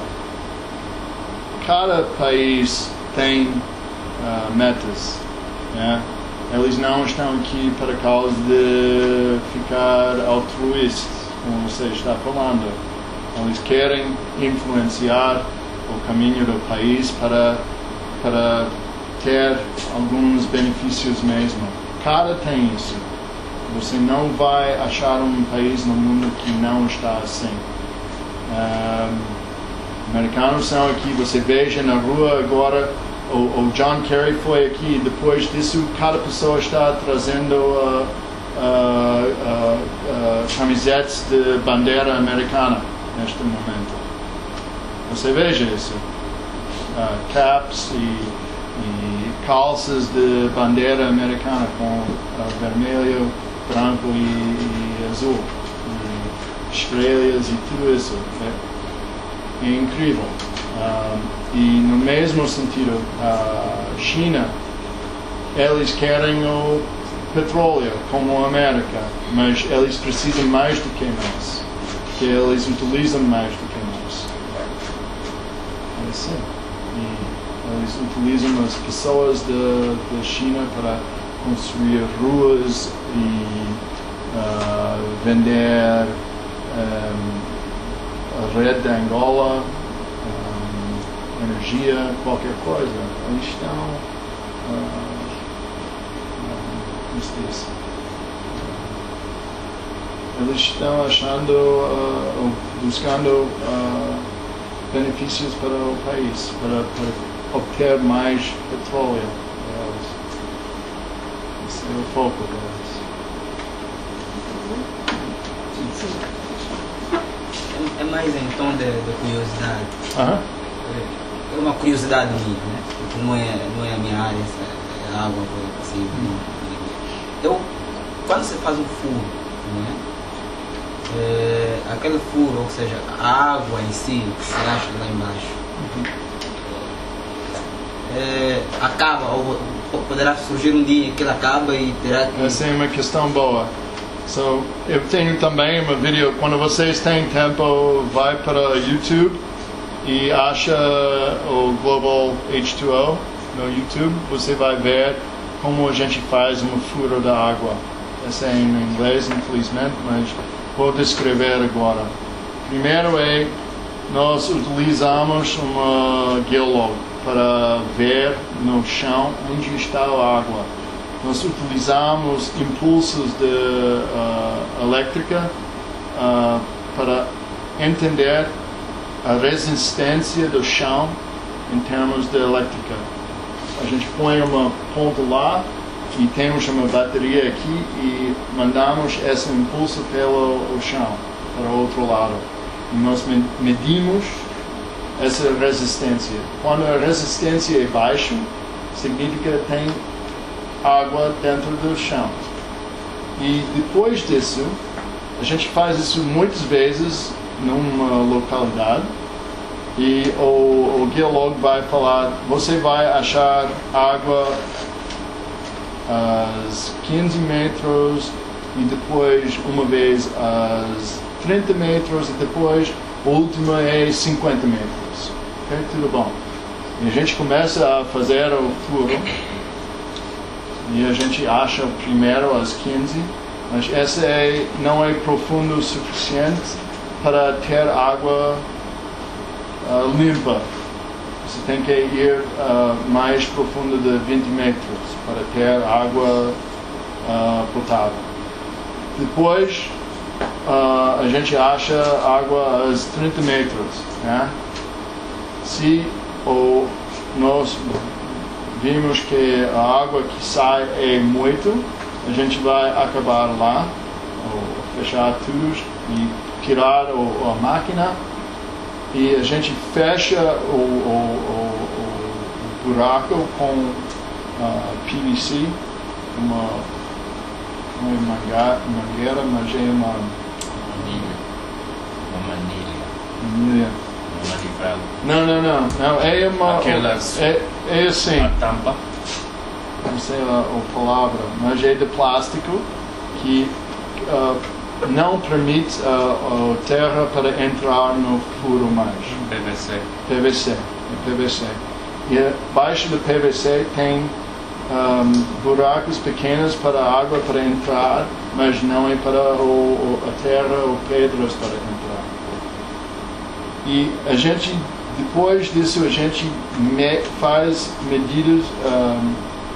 cada país tem uh, metas. Né? Eles não estão aqui para causa de ficar altruístas, como você está falando. Eles querem influenciar o caminho do país para, para ter alguns benefícios mesmo. Cada tem isso. Você não vai achar um país no mundo que não está assim. Um, americanos são aqui, você veja na rua agora, o, o John Kerry foi aqui, depois disso cada pessoa está trazendo uh, uh, uh, uh, camisetas de bandeira americana neste momento. Você veja isso. Uh, caps e e calças de bandeira americana com uh, vermelho, branco e, e azul, e estrelas e tudo isso. É, é incrível. Um, e no mesmo sentido, a China, eles querem o petróleo como a América, mas eles precisam mais do que nós, porque eles utilizam mais do que nós. É assim. E, eles utilizam as pessoas da China para construir ruas e uh, vender um, a rede da Angola, um, energia, qualquer coisa. Eles estão, uh, uh, como se diz? eles estão achando, uh, buscando uh, benefícios para o país, para, para obter mais petróleo. Esse é o foco deles. É mais em tom de, de curiosidade. Uh-huh. É uma curiosidade minha, né? Porque não é, não é a minha área, essa, é água, assim. Hum. Eu, quando você faz um furo, né? É, aquele furo, ou seja, a água em si, que se acha lá embaixo, uhum. é, acaba, ou poderá surgir um dia que ele acaba e terá que... Essa é uma questão boa. So, eu tenho também uma vídeo, quando vocês têm tempo, vai para YouTube e acha o Global H two O no YouTube, você vai ver como a gente faz um furo da água. Essa é em inglês, infelizmente, mas vou descrever agora. Primeiro é, nós utilizamos uma geólogo para ver no chão onde está a água. Nós utilizamos impulsos de uh, elétrica uh, para entender a resistência do chão em termos de elétrica. A gente põe uma ponta lá e temos uma bateria aqui e mandamos esse impulso pelo chão, para o outro lado. E nós medimos essa resistência. Quando a resistência é baixa, significa que tem água dentro do chão. E depois disso, a gente faz isso muitas vezes numa localidade e o, o geólogo vai falar, você vai achar água às quinze metros e depois uma vez às trinta metros e depois a última é cinquenta metros. Ok? Tudo bom. E a gente começa a fazer o furo e a gente acha primeiro às quinze, mas essa é, não é profundo o suficiente para ter água uh, limpa. Você tem que ir uh, mais profundo de vinte metros para ter água uh, potável. Depois uh, a gente acha água às trinta metros. Né? Se o, nós vimos que a água que sai é muito, a gente vai acabar lá, ou fechar tudo e tirar o, a máquina e a gente fecha o, o, o, o buraco com uh, P V C, uma, não é manga, mangueira, mas é uma manilha. Uma manilha. manilha. Manivela. Não, não, não, não, é uma... Aquelas... É, é assim. A tampa. Não sei a, a palavra, mas é de plástico que uh, não permite a uh, uh, terra para entrar no furo mais. P V C. P V C, é P V C. E abaixo do P V C tem um, buracos pequenos para a água para entrar, mas não é para o, o, a terra ou pedras para entrar. E a gente, depois disso, a gente me, faz medidas um,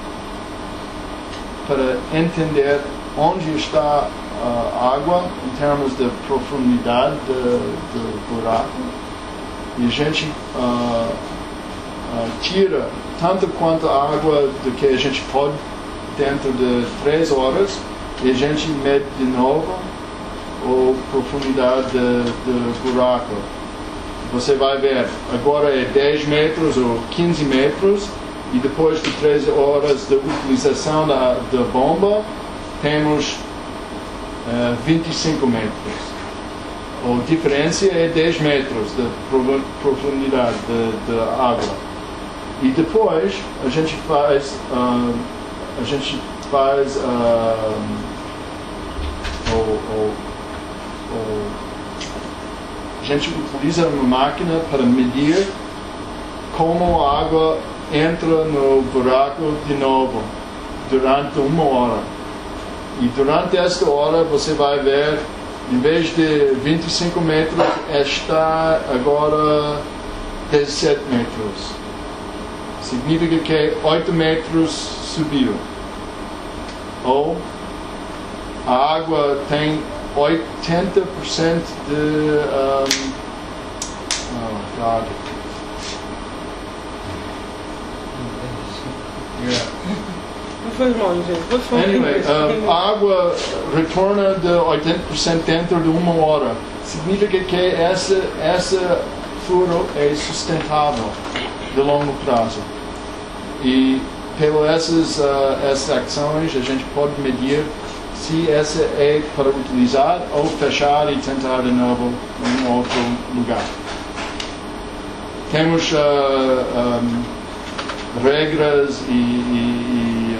para entender onde está a água em termos de profundidade do, do buraco. E a gente uh, uh, tira tanto quanto a água do que a gente pode dentro de três horas e a gente mede de novo a profundidade do buraco. Você vai ver, agora é dez metros ou quinze metros e depois de três horas de utilização da, da bomba temos uh, vinte e cinco metros. A diferença é dez metros de profundidade da água. E depois a gente faz uh, a gente faz uh, o, o, o, a gente utiliza uma máquina para medir como a água entra no buraco de novo durante uma hora. E durante esta hora você vai ver, em vez de vinte e cinco metros, está agora dezessete metros. Significa que oito metros subiu. Ou a água tem oitenta por cento de... Um, oh, God. Yeah. Não faz mal, gente. Vou falar Anyway, inglês. um, a água retorna de oitenta por cento dentro de uma hora. Significa que essa, essa furo é sustentável de longo prazo. E pelas essas, uh, essas ações a gente pode medir se essa é para utilizar ou fechar e tentar de novo em outro lugar. Temos uh, um, regras e, e, e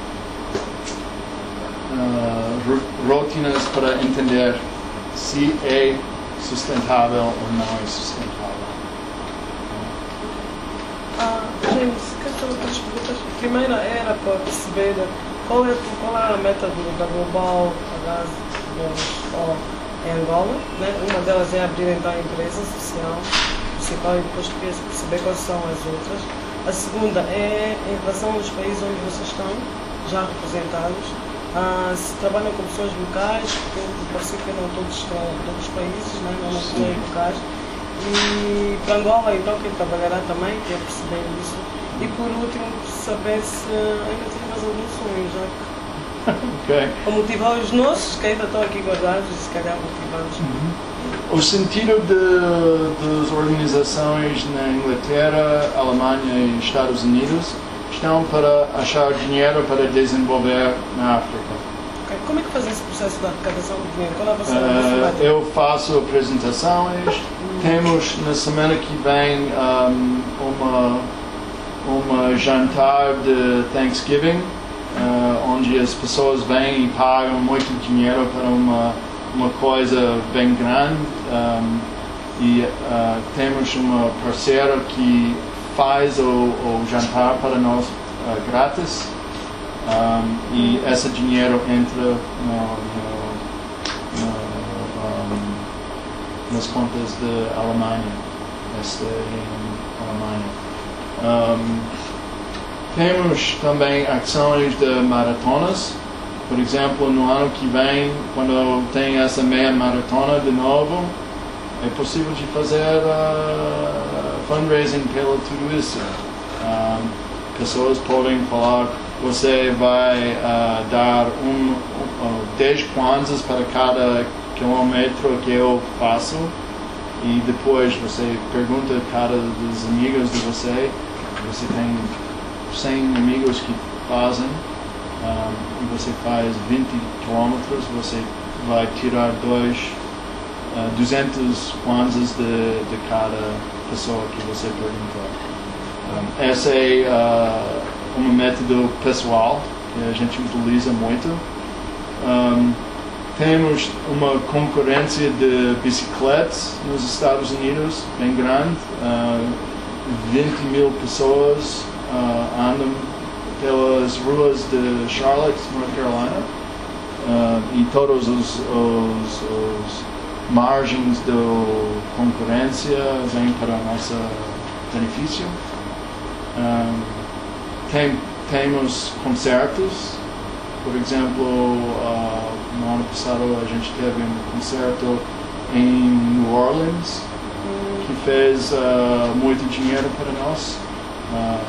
um, uh, rotinas para entender se é sustentável ou não é sustentável. Ah, James, quero fazer outras perguntas. A primeira era para perceber qual é, qual é a meta do, da Global Gás em Angola. Né? Uma delas é abrir então a empresa social principal e depois queria perceber quais são as outras. A segunda é em relação aos países onde vocês estão já representados. Ah, se trabalham com pessoas locais, porque parece que não todos estão de outros países, né? Não são locais. E para Angola, então, quem trabalhará também, quer perceber isso. E por último, saber se ainda tem mais alguns sonhos, já que Okay. para motivar os nossos, que ainda estão aqui guardados, e se calhar motivá-los. O sentido de, das organizações na Inglaterra, Alemanha e Estados Unidos estão para achar dinheiro para desenvolver na África. Okay. Como é que fazem esse processo da arrecadação de dinheiro? Qual é a vossa Uh, velocidade? eu faço apresentações. Hum. Temos na semana que vem um, uma, uma jantar de Thanksgiving, uh, onde as pessoas vêm e pagam muito dinheiro para uma, uma coisa bem grande. Um, e uh, temos uma parceira que faz o, o jantar para nós uh, grátis. Um, e esse dinheiro entra no, no, no, um, nas contas da Alemanha, esta em Alemanha. Um, temos também ações de maratonas. Por exemplo, no ano que vem, quando tem essa meia maratona de novo, é possível de fazer uh, fundraising pelo tudo isso. Um, pessoas podem falar, você vai uh, dar um, um, dez kwanzas para cada quilômetro que eu faço, e depois você pergunta a cada dos amigos de você, você tem cem amigos que fazem, um, e você faz vinte quilômetros, você vai tirar dois, uh, duzentos kwanzas de, de cada pessoa que você perguntou. Um, essa é uh, um método pessoal que a gente utiliza muito. Um, temos uma concorrência de bicicletas nos Estados Unidos bem grande. Uh, vinte mil pessoas uh, andam pelas ruas de Charlotte, North Carolina, uh, e todos os, os, os margens da concorrência vêm para o nosso benefício. Um, tem, temos concertos, por exemplo, uh, no ano passado a gente teve um concerto em New Orleans que fez uh, muito dinheiro para nós. Uh,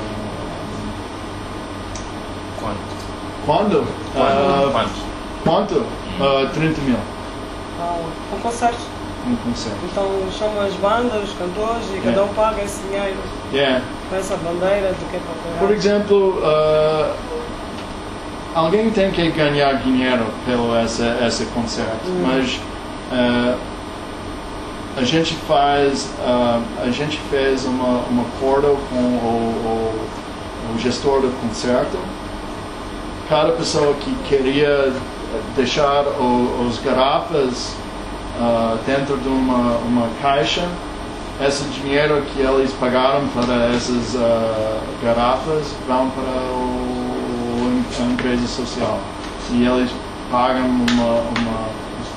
Quanto? quando? Uh, Quanto? quanto? Uh, trinta mil. Ah, um concerto. Um concerto. Então chamam as bandas, os cantores e Yeah. cada um paga esse dinheiro Yeah. com essa bandeira de que é para apoiar. Por exemplo, uh, alguém tem que ganhar dinheiro pelo esse, esse concerto, Hum. mas uh, a gente faz, uh, a gente fez uma, um acordo com o, o, o gestor do concerto. Cada pessoa que queria deixar o, os garrafas uh, dentro de uma, uma caixa, esse dinheiro que eles pagaram para essas uh, garrafas vão para o, a empresa social. E eles pagam uma, uma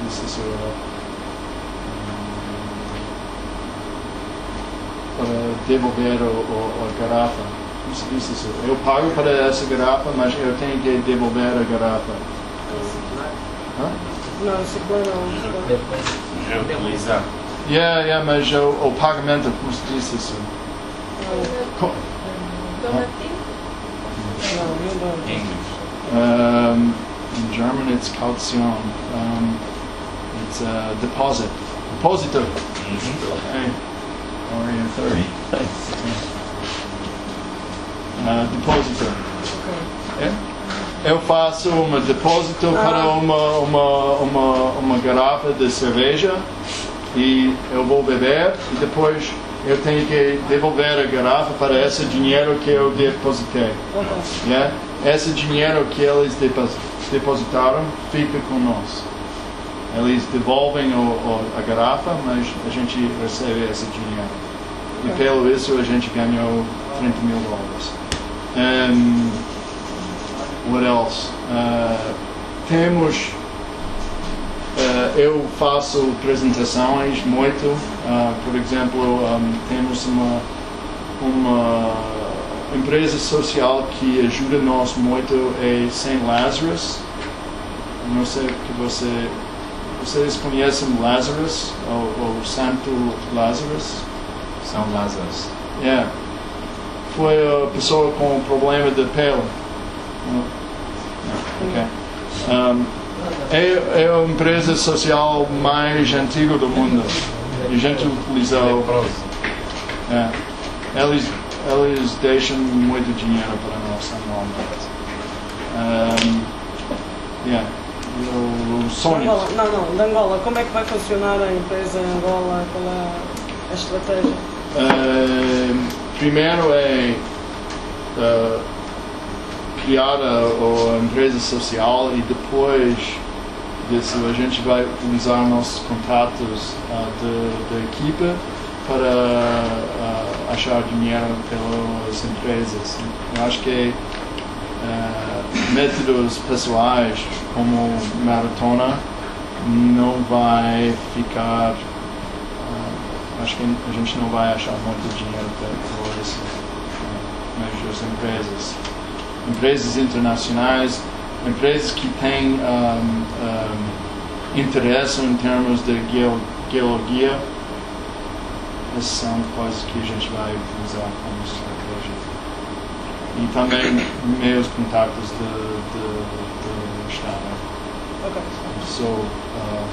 para devolver o, o, a garrafa. Como se diz isso? Eu pago para essa garrafa, mas eu tenho que devolver a garrafa. Hã? Não, ciclone não. Depois. Reutilizar. Yeah, yeah, mas o, o pagamento, como se diz isso? Co- Donativo? Não, não dá. English. Um, in German, it's Kaution. Um, it's a deposit. Depositor. Hey, how are you? Thirty. Uh, depositor. É? Eu faço um depósito para uma, uma, uma, uma garrafa de cerveja e eu vou beber e depois eu tenho que devolver a garrafa para esse dinheiro que eu depositei. Ok. Yeah? Esse dinheiro que eles depos- depositaram fica com nós. Eles devolvem o, o, a garrafa, mas a gente recebe esse dinheiro. E Ok. pelo isso a gente ganhou trinta mil dólares. Um, what else? Uh, temos. Uh, eu faço apresentações muito. Uh, por exemplo, um, temos uma, uma empresa social que ajuda nós muito é Saint Lazarus. Não sei que você. Vocês conhecem Lazarus? Ou, ou Santo Lazarus? São Lázaro. Yeah. Foi a pessoa com problema de pele. Okay. Um, é, é a empresa social mais antiga do mundo. E a gente utilizou. Leproso. É, eles, eles deixam muito dinheiro para nós anualmente. Um, yeah. O, o sonho. Angola. Não, não, de Angola. Como é que vai funcionar a empresa em Angola? Qual é a estratégia? Uh, primeiro é uh, criar a, a empresa social e depois disso a gente vai utilizar nossos contatos uh, de, da equipa para uh, achar dinheiro pelas empresas. Eu acho que uh, métodos pessoais como maratona não vai ficar. Acho que a gente não vai achar muito dinheiro por isso, mas as empresas, empresas internacionais, empresas que têm um, um, interesse em termos de geo, geologia, essas são coisas que a gente vai utilizar como estratégia. E também meus contatos de, de, de Estado. Ok. So, uh,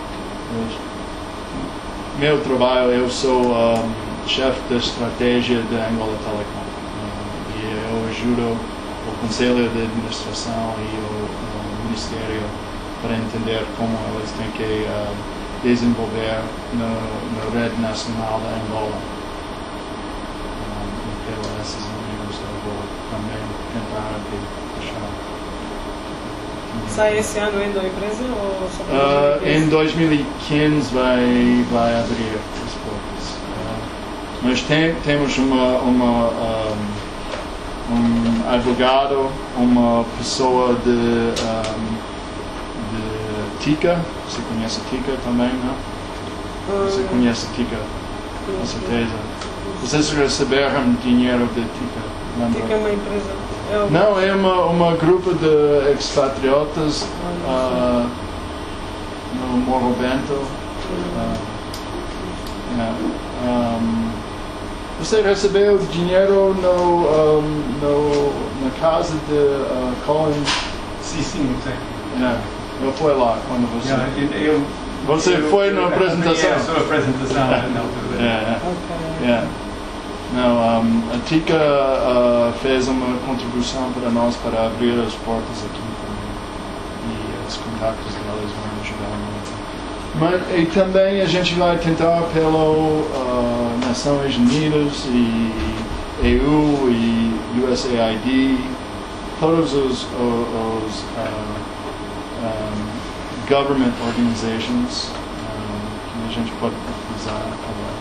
meu trabalho, eu sou um, chefe da estratégia da Angola Telecom uh, e eu ajudo o Conselho de Administração e o, o Ministério para entender como eles têm que uh, desenvolver na, na rede nacional da Angola. Um, e pelos esses amigos eu vou também tentar aqui achar. Sai esse ano ainda a empresa ou só Uh, para em dois mil e quinze vai, vai abrir as portas. Uh, mas tem, temos uma, uma, um, um advogado, uma pessoa de, um, de Tica. Você conhece Tica também, não? Você conhece Tica, com certeza. Vocês receberam dinheiro de Tica? Lembra? Tica é uma empresa. É uma... Não, é uma, uma grupo de expatriotas uh, no Morro Bento. Uh, yeah. um, você recebeu dinheiro no, um, no, na casa de uh, Colin? Sim, sim, eu sei. Yeah. Eu fui lá quando você... Yeah, eu, eu, Você eu, foi na eu apresentação? A sua apresentação na altura. Yeah, Ok. yeah. Não, um, a Tica uh, fez uma contribuição para nós para abrir as portas aqui também. E os contactos deles vão ajudar muito. Mas e também a gente vai tentar pelo uh, Nações Unidas e E U e U S A I D, todos os, os, os uh, um, government organizations um, que a gente pode utilizar agora.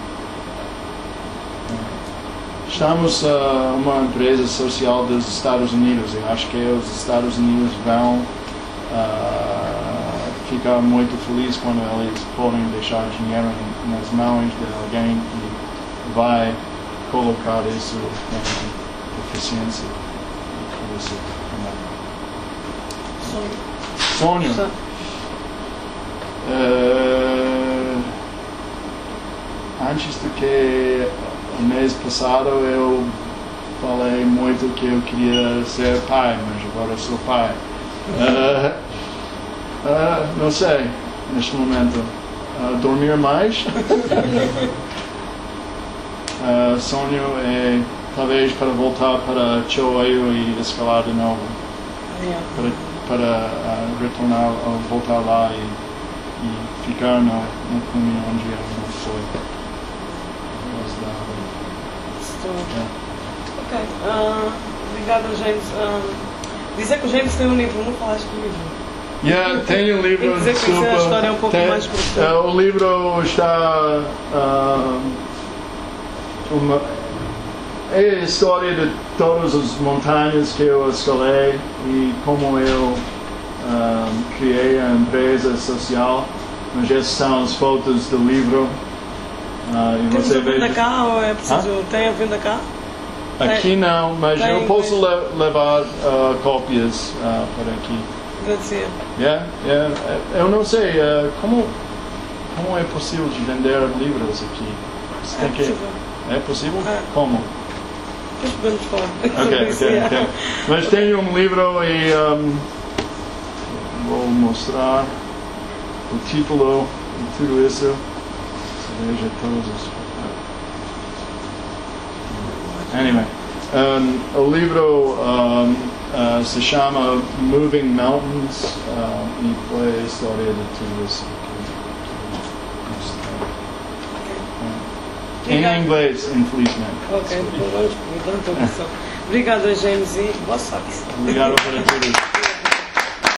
Estamos uh, uma empresa social dos Estados Unidos. Eu acho que os Estados Unidos vão uh, ficar muito felizes quando eles podem deixar dinheiro nas mãos de alguém que vai colocar isso em eficiência. Isso, sonho. Sonho. Uh, antes do que o mês passado eu falei muito que eu queria ser pai, mas agora eu sou pai. Uh, uh, não sei, neste momento. Uh, dormir mais. uh, sonho é talvez para voltar para Choaio e escalar de novo. Yeah. Para, para uh, retornar, ou voltar lá e, e ficar no, no caminho onde eu não fui. Mas, uh, yeah. Ok. Uh, obrigada, James. Uh, dizer que o James tem um livro, não falaste do livro? Yeah, tem um livro. Tem que dizer que super, a história é um pouco tem, mais profunda. uh, o livro está. Uh, uma, é a história de todas as montanhas que eu escalei e como eu um, criei a empresa social. Mas essas são as fotos do livro. Uh, e Temos você a venda vê... cá ou é preciso. Hã? Tem a venda cá? Aqui não, mas tem, eu posso tem. le levar uh, cópias uh, para aqui. Agradecer. Yeah, yeah. Eu não sei uh, como, como é possível de vender livros aqui. Você É tem que... possível. É possível? É. Como? Depois podemos falar. Ok, ok, ok. Mas tenho um livro e um, vou mostrar o título e tudo isso. Você veja todos os... Anyway, um, o livro um, uh, se chama Moving Mountains uh, e foi a história de tudo isso. Em inglês, infelizmente. Ok, então vamos por então, Obrigada, James, e boa sorte. Obrigado por tudo.